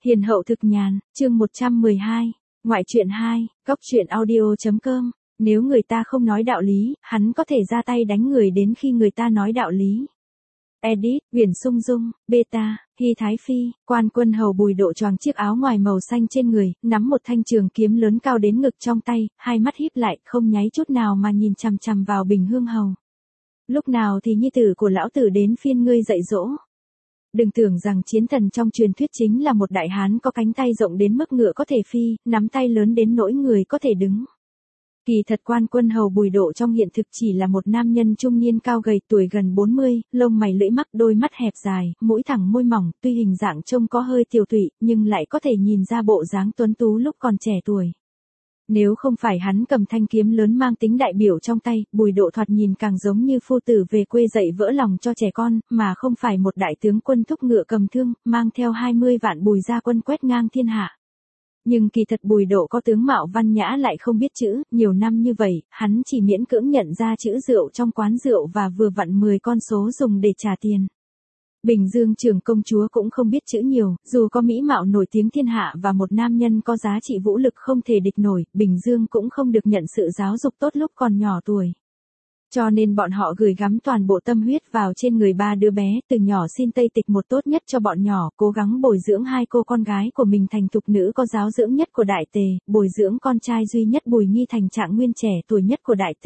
Hiền hậu thực nhàn, chương 112, ngoại truyện 2, góc truyện audio.com. Nếu người ta không nói đạo lý, hắn có thể ra tay đánh người đến khi người ta nói đạo lý. Edit, Uyển Sung Dung, Beta, Hy Thái Phi, Quan Quân Hầu Bùi Độ choàng chiếc áo ngoài màu xanh trên người, nắm một thanh trường kiếm lớn cao đến ngực trong tay, hai mắt híp lại, không nháy chút nào mà nhìn chằm chằm vào Bình Hương Hầu. Lúc nào thì nhi tử của lão tử đến phiên ngươi dạy dỗ? Đừng tưởng rằng chiến thần trong truyền thuyết chính là một đại hán có cánh tay rộng đến mức ngựa có thể phi, nắm tay lớn đến nỗi người có thể đứng. Kỳ thật Quan Quân Hầu Bùi Độ trong hiện thực chỉ là một nam nhân trung niên cao gầy, tuổi gần 40, lông mày lưỡi mắc, đôi mắt hẹp dài, mũi thẳng môi mỏng, tuy hình dạng trông có hơi tiều tụy, nhưng lại có thể nhìn ra bộ dáng tuấn tú lúc còn trẻ tuổi. Nếu không phải hắn cầm thanh kiếm lớn mang tính đại biểu trong tay, Bùi Độ thoạt nhìn càng giống như phu tử về quê dạy vỡ lòng cho trẻ con, mà không phải một đại tướng quân thúc ngựa cầm thương, mang theo 20 vạn bùi gia quân quét ngang thiên hạ. Nhưng kỳ thật Bùi Độ có tướng mạo văn nhã lại không biết chữ, nhiều năm như vậy, hắn chỉ miễn cưỡng nhận ra chữ rượu trong quán rượu và vừa vặn 10 con số dùng để trả tiền. Bình Dương trưởng công chúa cũng không biết chữ nhiều, dù có mỹ mạo nổi tiếng thiên hạ và một nam nhân có giá trị vũ lực không thể địch nổi, Bình Dương cũng không được nhận sự giáo dục tốt lúc còn nhỏ tuổi. Cho nên bọn họ gửi gắm toàn bộ tâm huyết vào trên người ba đứa bé, từ nhỏ xin Tây Tịch một tốt nhất cho bọn nhỏ, cố gắng bồi dưỡng hai cô con gái của mình thành thục nữ có giáo dưỡng nhất của Đại Tề, bồi dưỡng con trai duy nhất Bùi Nghi thành trạng nguyên trẻ tuổi nhất của Đại Tề.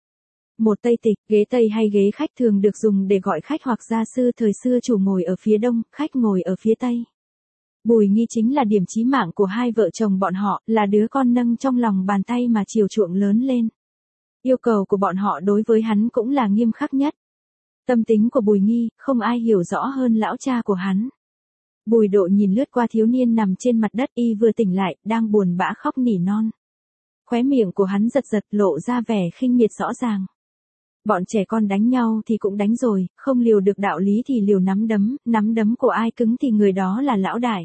Một Tây Tịch, ghế Tây hay ghế khách thường được dùng để gọi khách hoặc gia sư, thời xưa chủ ngồi ở phía đông, khách ngồi ở phía Tây. Bùi Nghi chính là điểm chí mạng của hai vợ chồng bọn họ, là đứa con nâng trong lòng bàn tay mà chiều chuộng lớn lên. Yêu cầu của bọn họ đối với hắn cũng là nghiêm khắc nhất. Tâm tính của Bùi Nghi, không ai hiểu rõ hơn lão cha của hắn. Bùi Độ nhìn lướt qua thiếu niên nằm trên mặt đất, y vừa tỉnh lại, đang buồn bã khóc nỉ non. Khóe miệng của hắn giật giật, lộ ra vẻ khinh miệt rõ ràng. Bọn trẻ con đánh nhau thì cũng đánh rồi, không liều được đạo lý thì liều nắm đấm của ai cứng thì người đó là lão đại.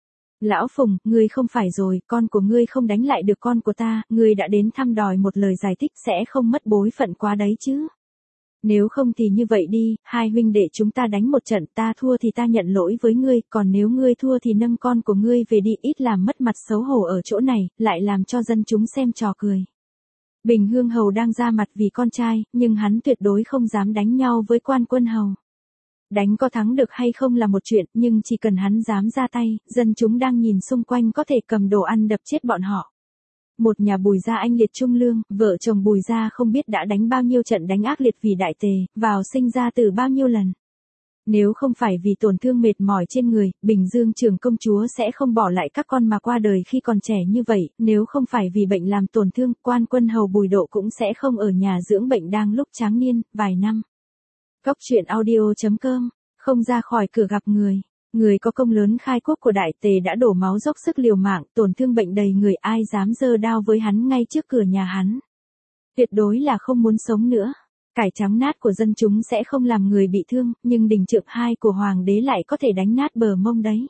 Lão Phùng, ngươi không phải rồi, con của ngươi không đánh lại được con của ta, ngươi đã đến thăm đòi một lời giải thích sẽ không mất bối phận quá đấy chứ. Nếu không thì như vậy đi, hai huynh đệ chúng ta đánh một trận, ta thua thì ta nhận lỗi với ngươi, còn nếu ngươi thua thì nâng con của ngươi về đi, ít làm mất mặt xấu hổ ở chỗ này, lại làm cho dân chúng xem trò cười. Bình Hương Hầu đang ra mặt vì con trai, nhưng hắn tuyệt đối không dám đánh nhau với Quan Quân Hầu. Đánh có thắng được hay không là một chuyện, nhưng chỉ cần hắn dám ra tay, dân chúng đang nhìn xung quanh có thể cầm đồ ăn đập chết bọn họ. Một nhà Bùi gia anh liệt trung lương, vợ chồng Bùi gia không biết đã đánh bao nhiêu trận đánh ác liệt vì Đại Tề, vào sinh ra tử bao nhiêu lần. Nếu không phải vì tổn thương mệt mỏi trên người, Bình Dương trưởng công chúa sẽ không bỏ lại các con mà qua đời khi còn trẻ như vậy, nếu không phải vì bệnh làm tổn thương, Quan Quân Hầu Bùi Độ cũng sẽ không ở nhà dưỡng bệnh đang lúc tráng niên, vài năm. Góc truyện audio.com, không ra khỏi cửa gặp người. Người có công lớn khai quốc của Đại Tề đã đổ máu dốc sức liều mạng, tổn thương bệnh đầy người, ai dám giơ đao với hắn ngay trước cửa nhà hắn. Tuyệt đối là không muốn sống nữa. Cải trắng nát của dân chúng sẽ không làm người bị thương, nhưng đình trượng hai của hoàng đế lại có thể đánh nát bờ mông đấy.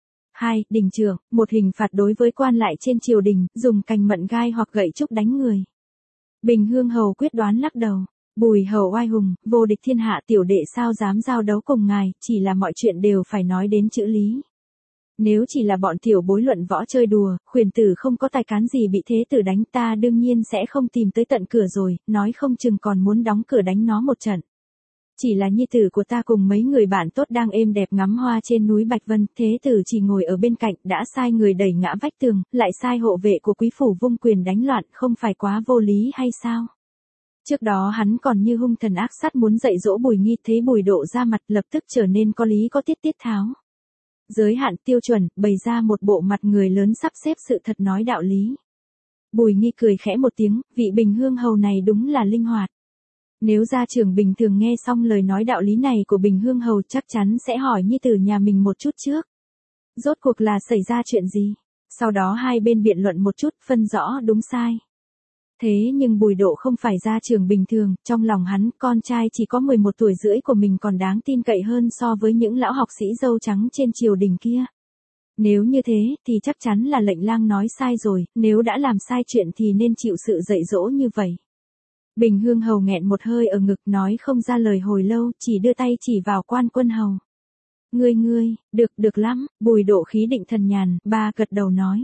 2. Đình trượng, một hình phạt đối với quan lại trên triều đình, dùng cành mận gai hoặc gậy trúc đánh người. Bình Hương Hầu quyết đoán lắc đầu. Bùi Hầu oai hùng, vô địch thiên hạ, tiểu đệ sao dám giao đấu cùng ngài, chỉ là mọi chuyện đều phải nói đến chữ lý. Nếu chỉ là bọn tiểu bối luận võ chơi đùa, khuyển tử không có tài cán gì bị thế tử đánh, ta đương nhiên sẽ không tìm tới tận cửa rồi, nói không chừng còn muốn đóng cửa đánh nó một trận. Chỉ là nhi tử của ta cùng mấy người bạn tốt đang êm đẹp ngắm hoa trên núi Bạch Vân, thế tử chỉ ngồi ở bên cạnh, đã sai người đẩy ngã vách tường, lại sai hộ vệ của quý phủ vung quyền đánh loạn, không phải quá vô lý hay sao? Trước đó hắn còn như hung thần ác sát muốn dạy dỗ Bùi Nghi, thấy Bùi Độ ra mặt lập tức trở nên có lý có tiết tháo. Giới hạn tiêu chuẩn, bày ra một bộ mặt người lớn sắp xếp sự thật nói đạo lý. Bùi Nghi cười khẽ một tiếng, vị Bình Hương Hầu này đúng là linh hoạt. Nếu gia trưởng bình thường nghe xong lời nói đạo lý này của Bình Hương Hầu chắc chắn sẽ hỏi nhi tử nhà mình một chút trước. Rốt cuộc là xảy ra chuyện gì? Sau đó hai bên biện luận một chút, phân rõ đúng sai. Thế nhưng Bùi Độ không phải gia trưởng bình thường, trong lòng hắn, con trai chỉ có 11 tuổi rưỡi của mình còn đáng tin cậy hơn so với những lão học sĩ râu trắng trên triều đình kia. Nếu như thế, thì chắc chắn là lệnh lang nói sai rồi, nếu đã làm sai chuyện thì nên chịu sự dạy dỗ như vậy. Bình Hương Hầu nghẹn một hơi ở ngực nói không ra lời hồi lâu, chỉ đưa tay chỉ vào Quan Quân Hầu. Ngươi, được lắm, Bùi Độ khí định thần nhàn, ba gật đầu nói.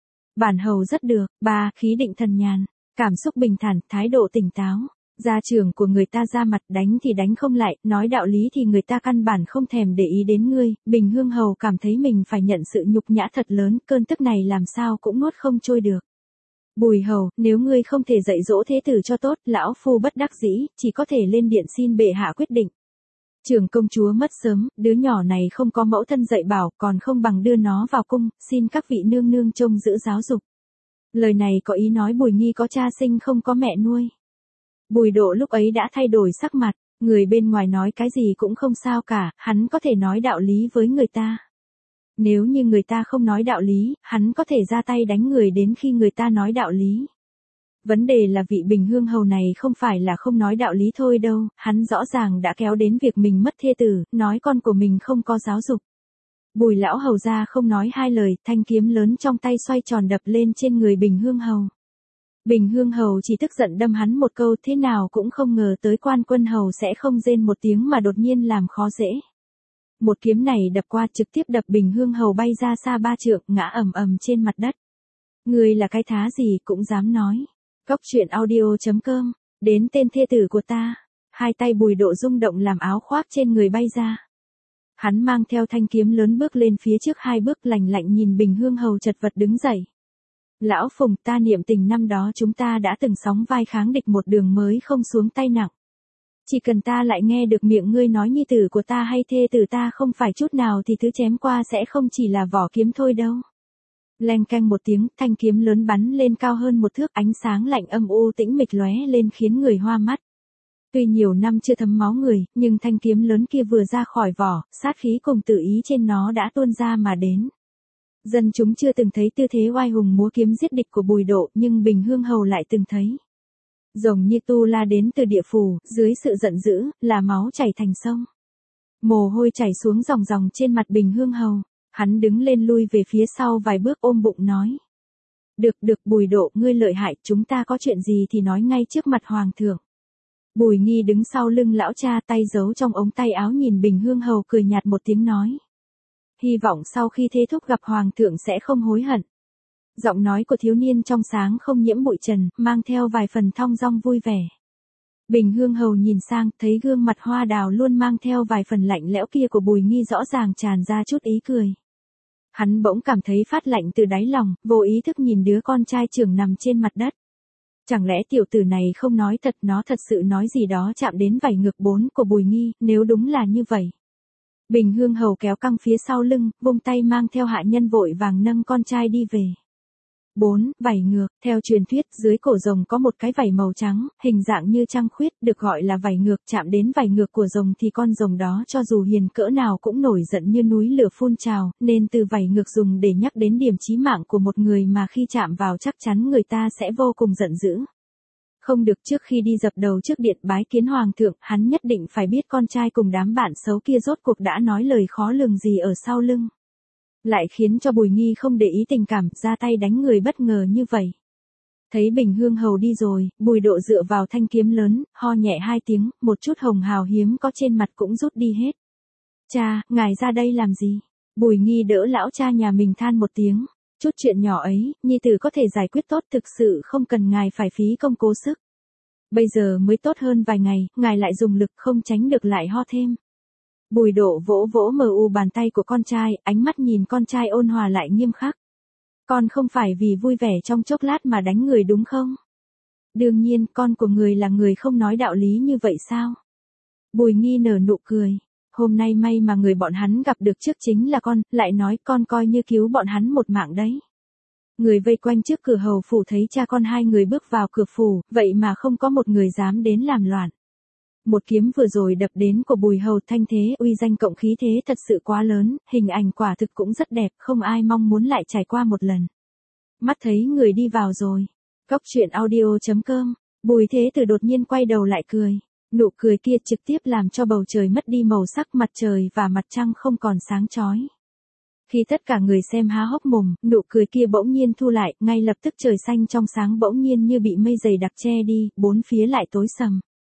Bản hầu rất được, ba, khí định thần nhàn, cảm xúc bình thản, thái độ tỉnh táo. Gia trưởng của người ta ra mặt đánh thì đánh không lại, nói đạo lý thì người ta căn bản không thèm để ý đến ngươi. Bình Hương Hầu cảm thấy mình phải nhận sự nhục nhã thật lớn, cơn tức này làm sao cũng nuốt không trôi được. Bùi Hầu, nếu ngươi không thể dạy dỗ thế tử cho tốt, lão phu bất đắc dĩ, chỉ có thể lên điện xin bệ hạ quyết định. Trưởng công chúa mất sớm, đứa nhỏ này không có mẫu thân dạy bảo, còn không bằng đưa nó vào cung, xin các vị nương nương trông giữ giáo dục. Lời này có ý nói Bùi Nghi có cha sinh không có mẹ nuôi. Bùi Độ lúc ấy đã thay đổi sắc mặt, người bên ngoài nói cái gì cũng không sao cả, hắn có thể nói đạo lý với người ta. Nếu như người ta không nói đạo lý, hắn có thể ra tay đánh người đến khi người ta nói đạo lý. Vấn đề là vị Bình Hương Hầu này không phải là không nói đạo lý thôi đâu, hắn rõ ràng đã kéo đến việc mình mất thê tử, nói con của mình không có giáo dục. Bùi lão hầu ra không nói hai lời, thanh kiếm lớn trong tay xoay tròn đập lên trên người Bình Hương Hầu. Bình Hương Hầu chỉ tức giận đâm hắn một câu, thế nào cũng không ngờ tới Quan Quân Hầu sẽ không rên một tiếng mà đột nhiên làm khó dễ. Một kiếm này đập qua trực tiếp đập Bình Hương Hầu bay ra xa 3 trượng, ngã ầm ầm trên mặt đất. Ngươi là cái thá gì cũng dám nói. Cóc truyện audio.com, đến tên thê tử của ta. Hai tay Bùi Độ rung động làm áo khoác trên người bay ra. Hắn mang theo thanh kiếm lớn bước lên phía trước 2 bước, lạnh lạnh nhìn Bình Hương Hầu chật vật đứng dậy. Lão Phùng, ta niệm tình năm đó chúng ta đã từng sóng vai kháng địch một đường mới không xuống tay nặng. Chỉ cần ta lại nghe được miệng ngươi nói nhi tử của ta hay thê tử ta không phải chút nào thì thứ chém qua sẽ không chỉ là vỏ kiếm thôi đâu. Leng keng một tiếng, thanh kiếm lớn bắn lên cao hơn 1 thước, ánh sáng lạnh âm u tĩnh mịch lóe lên khiến người hoa mắt. Tuy nhiều năm chưa thấm máu người, nhưng thanh kiếm lớn kia vừa ra khỏi vỏ, sát khí cùng tự ý trên nó đã tuôn ra mà đến. Dân chúng chưa từng thấy tư thế oai hùng múa kiếm giết địch của Bùi Độ, nhưng Bình Hương Hầu lại từng thấy. Rồng như tu la đến từ địa phủ, dưới sự giận dữ, là máu chảy thành sông. Mồ hôi chảy xuống ròng ròng trên mặt Bình Hương Hầu, hắn đứng lên lui về phía sau vài bước ôm bụng nói. Được Bùi Độ, ngươi lợi hại, chúng ta có chuyện gì thì nói ngay trước mặt Hoàng thượng. Bùi Nghi đứng sau lưng lão cha, tay giấu trong ống tay áo nhìn Bình Hương Hầu cười nhạt một tiếng nói. Hy vọng sau khi thế thúc gặp Hoàng thượng sẽ không hối hận. Giọng nói của thiếu niên trong sáng không nhiễm bụi trần, mang theo vài phần thong dong vui vẻ. Bình Hương Hầu nhìn sang, thấy gương mặt hoa đào luôn mang theo vài phần lạnh lẽo kia của Bùi Nghi rõ ràng tràn ra chút ý cười. Hắn bỗng cảm thấy phát lạnh từ đáy lòng, vô ý thức nhìn đứa con trai trưởng nằm trên mặt đất. Chẳng lẽ tiểu tử này không nói thật, nó thật sự nói gì đó chạm đến vảy ngực 4 của Bùi Nghi, nếu đúng là như vậy. Bình Hương Hầu kéo căng phía sau lưng, vung tay mang theo hạ nhân vội vàng nâng con trai đi về. 4. Vảy ngược, theo truyền thuyết, dưới cổ rồng có một cái vảy màu trắng, hình dạng như trăng khuyết, được gọi là vảy ngược, chạm đến vảy ngược của rồng thì con rồng đó cho dù hiền cỡ nào cũng nổi giận như núi lửa phun trào, nên từ vảy ngược dùng để nhắc đến điểm chí mạng của một người mà khi chạm vào chắc chắn người ta sẽ vô cùng giận dữ. Không được, trước khi đi dập đầu trước điện bái kiến Hoàng thượng, hắn nhất định phải biết con trai cùng đám bạn xấu kia rốt cuộc đã nói lời khó lường gì ở sau lưng. Lại khiến cho Bùi Nghi không để ý tình cảm, ra tay đánh người bất ngờ như vậy. Thấy Bình Hương Hầu đi rồi, Bùi Độ dựa vào thanh kiếm lớn, ho nhẹ 2 tiếng, một chút hồng hào hiếm có trên mặt cũng rút đi hết. Cha, ngài ra đây làm gì? Bùi Nghi đỡ lão cha nhà mình than một tiếng. Chút chuyện nhỏ ấy, nhi tử có thể giải quyết tốt, thực sự không cần ngài phải phí công cố sức. Bây giờ mới tốt hơn vài ngày, ngài lại dùng lực không tránh được lại ho thêm. Bùi Độ vỗ vỗ mờ u bàn tay của con trai, ánh mắt nhìn con trai ôn hòa lại nghiêm khắc. Con không phải vì vui vẻ trong chốc lát mà đánh người đúng không? Đương nhiên, con của người là người không nói đạo lý như vậy sao? Bùi Nghi nở nụ cười. Hôm nay may mà người bọn hắn gặp được trước chính là con, lại nói con coi như cứu bọn hắn một mạng đấy. Người vây quanh trước cửa hầu phủ thấy cha con hai người bước vào cửa phủ, vậy mà không có một người dám đến làm loạn. Một kiếm vừa rồi đập đến của Bùi Hầu, thanh thế uy danh cộng khí thế thật sự quá lớn, hình ảnh quả thực cũng rất đẹp, không ai mong muốn lại trải qua một lần. Mắt thấy người đi vào rồi. Cóc truyện audio.com, Bùi Thế Tử đột nhiên quay đầu lại cười. Nụ cười kia trực tiếp làm cho bầu trời mất đi màu sắc, mặt trời và mặt trăng không còn sáng chói. Khi tất cả người xem há hốc mồm, nụ cười kia bỗng nhiên thu lại, ngay lập tức trời xanh trong sáng bỗng nhiên như bị mây dày đặc che đi, bốn phía lại tối sầm.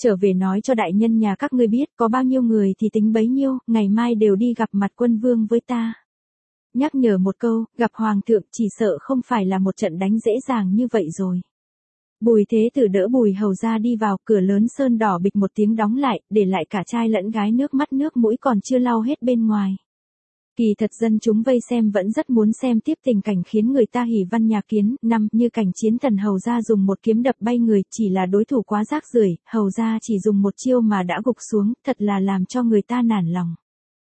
trở về nói cho đại nhân nhà các ngươi biết, có bao nhiêu người thì tính bấy nhiêu, ngày mai đều đi gặp mặt quân vương với ta. Nhắc nhở một câu, gặp hoàng thượng chỉ sợ không phải là một trận đánh dễ dàng như vậy rồi. Bùi Thế Tử đỡ Bùi Hầu ra đi vào, cửa lớn sơn đỏ bịch một tiếng đóng lại, để lại cả trai lẫn gái nước mắt nước mũi còn chưa lau hết bên ngoài. Kỳ thật dân chúng vây xem vẫn rất muốn xem tiếp tình cảnh khiến người ta hỉ văn nhà kiến. Năm như cảnh chiến thần Hầu ra dùng một kiếm đập bay người, chỉ là đối thủ quá rác rưởi, Hầu ra chỉ dùng một chiêu mà đã gục xuống, thật là làm cho người ta nản lòng.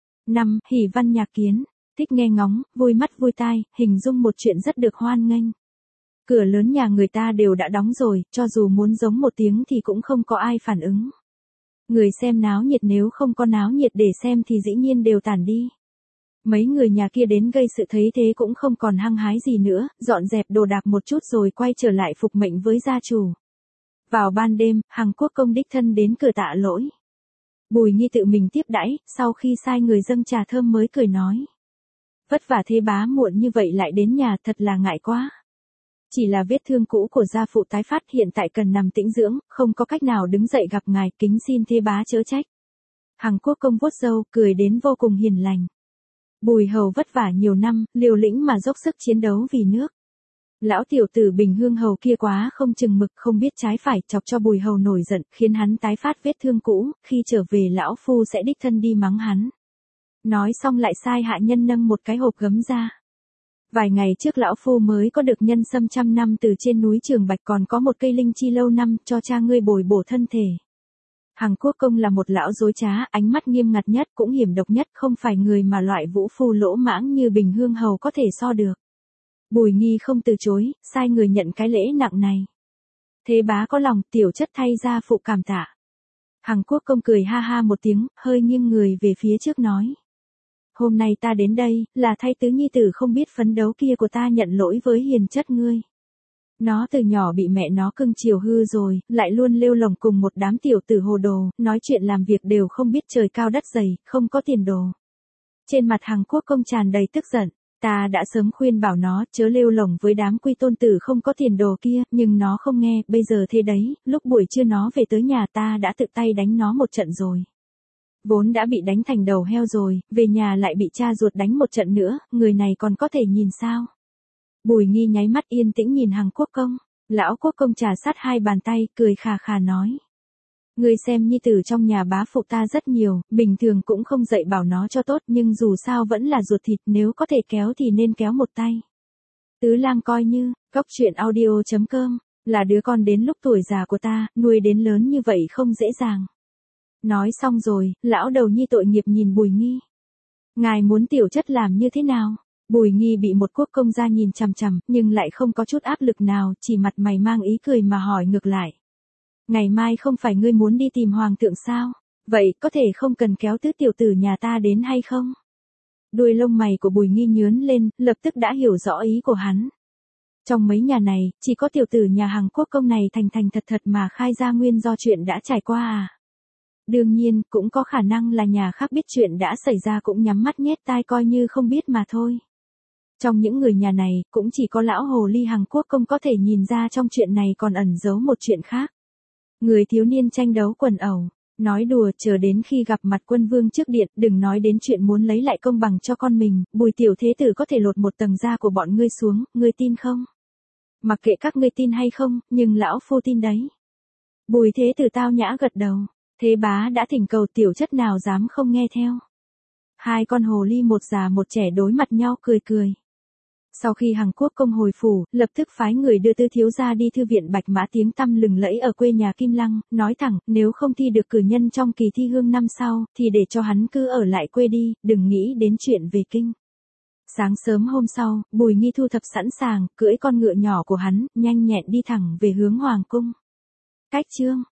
Năm hỉ văn nhà kiến, thích nghe ngóng, vui mắt vui tai, hình dung một chuyện rất được hoan nghênh. Cửa lớn nhà người ta đều đã đóng rồi, cho dù muốn giống một tiếng thì cũng không có ai phản ứng. Người xem náo nhiệt nếu không có náo nhiệt để xem thì dĩ nhiên đều tản đi. Mấy người nhà kia đến gây sự thấy thế cũng không còn hăng hái gì nữa, dọn dẹp đồ đạc một chút rồi quay trở lại phục mệnh với gia chủ. Vào ban đêm, Hằng Quốc công đích thân đến cửa tạ lỗi. Bùi Nghi tự mình tiếp đãi, sau khi sai người dâng trà thơm mới cười nói. Vất vả thế bá muộn như vậy lại đến nhà, thật là ngại quá. Chỉ là vết thương cũ của gia phụ tái phát, hiện tại cần nằm tĩnh dưỡng, không có cách nào đứng dậy gặp ngài, kính xin thế bá chớ trách. Hằng Quốc công vuốt râu, cười đến vô cùng hiền lành. Bùi Hầu vất vả nhiều năm, liều lĩnh mà dốc sức chiến đấu vì nước. Lão tiểu tử Bình Hương Hầu kia quá không chừng mực, không biết trái phải, chọc cho Bùi Hầu nổi giận, khiến hắn tái phát vết thương cũ, khi trở về lão phu sẽ đích thân đi mắng hắn. Nói xong lại sai hạ nhân nâng một cái hộp gấm ra. Vài ngày trước lão phu mới có được nhân sâm 100 năm từ trên núi Trường Bạch, còn có một cây linh chi lâu năm, cho cha ngươi bồi bổ thân thể. Hằng Quốc công là một lão dối trá, ánh mắt nghiêm ngặt nhất, cũng hiểm độc nhất, không phải người mà loại vũ phu lỗ mãng như Bình Hương Hầu có thể so được. Bùi Nghi không từ chối, sai người nhận cái lễ nặng này. Thế bá có lòng, tiểu chất thay ra phụ cảm tạ. Hằng Quốc công cười ha ha một tiếng, hơi nghiêng người về phía trước nói. Hôm nay ta đến đây, là thay tứ nhi tử không biết phấn đấu kia của ta nhận lỗi với hiền chất ngươi. Nó từ nhỏ bị mẹ nó cưng chiều hư rồi, lại luôn lêu lồng cùng một đám tiểu tử hồ đồ, nói chuyện làm việc đều không biết trời cao đất dày, không có tiền đồ. Trên mặt Hằng Quốc công tràn đầy tức giận, ta đã sớm khuyên bảo nó chớ lêu lồng với đám quy tôn tử không có tiền đồ kia, nhưng nó không nghe, bây giờ thế đấy, lúc buổi trưa nó về tới nhà ta đã tự tay đánh nó một trận rồi. Vốn đã bị đánh thành đầu heo rồi, về nhà lại bị cha ruột đánh một trận nữa, người này còn có thể nhìn sao? Bùi Nghi nháy mắt yên tĩnh nhìn Hằng Quốc công, lão Quốc công trà sát hai bàn tay, cười khà khà nói. Ngươi xem nhi tử trong nhà bá phụ ta rất nhiều, bình thường cũng không dạy bảo nó cho tốt, nhưng dù sao vẫn là ruột thịt, nếu có thể kéo thì nên kéo một tay. Tứ lang coi như, góc truyện audio.com, là đứa con đến lúc tuổi già của ta, nuôi đến lớn như vậy không dễ dàng. Nói xong rồi, lão đầu nhi tội nghiệp nhìn Bùi Nghi. Ngài muốn tiểu chất làm như thế nào? Bùi Nghi bị một quốc công gia nhìn chằm chằm, nhưng lại không có chút áp lực nào, chỉ mặt mày mang ý cười mà hỏi ngược lại. Ngày mai không phải ngươi muốn đi tìm hoàng thượng sao? Vậy có thể không cần kéo tứ tiểu tử nhà ta đến hay không? Đuôi lông mày của Bùi Nghi nhướng lên, lập tức đã hiểu rõ ý của hắn. Trong mấy nhà này, chỉ có tiểu tử nhà Hằng Quốc công này thành thành thật thật mà khai ra nguyên do chuyện đã trải qua à? Đương nhiên, cũng có khả năng là nhà khác biết chuyện đã xảy ra cũng nhắm mắt nhét tai coi như không biết mà thôi. Trong những người nhà này, cũng chỉ có lão hồ ly Hằng Quốc công có thể nhìn ra trong chuyện này còn ẩn giấu một chuyện khác. Người thiếu niên tranh đấu quần ẩu, nói đùa chờ đến khi gặp mặt quân vương trước điện, đừng nói đến chuyện muốn lấy lại công bằng cho con mình, Bùi tiểu thế tử có thể lột một tầng da của bọn ngươi xuống, ngươi tin không? Mặc kệ các ngươi tin hay không, nhưng lão phu tin đấy. Bùi thế tử tao nhã gật đầu, thế bá đã thỉnh cầu tiểu chất nào dám không nghe theo. Hai con hồ ly một già một trẻ đối mặt nhau cười cười. Sau khi Hằng Quốc công hồi phủ, lập tức phái người đưa Tư thiếu gia đi thư viện Bạch Mã tiếng tăm lừng lẫy ở quê nhà Kim Lăng, nói thẳng, nếu không thi được cử nhân trong kỳ thi hương năm sau, thì để cho hắn cứ ở lại quê đi, đừng nghĩ đến chuyện về kinh. Sáng sớm hôm sau, Bùi Nghi thu thập sẵn sàng, cưỡi con ngựa nhỏ của hắn, nhanh nhẹn đi thẳng về hướng hoàng cung. Cách chương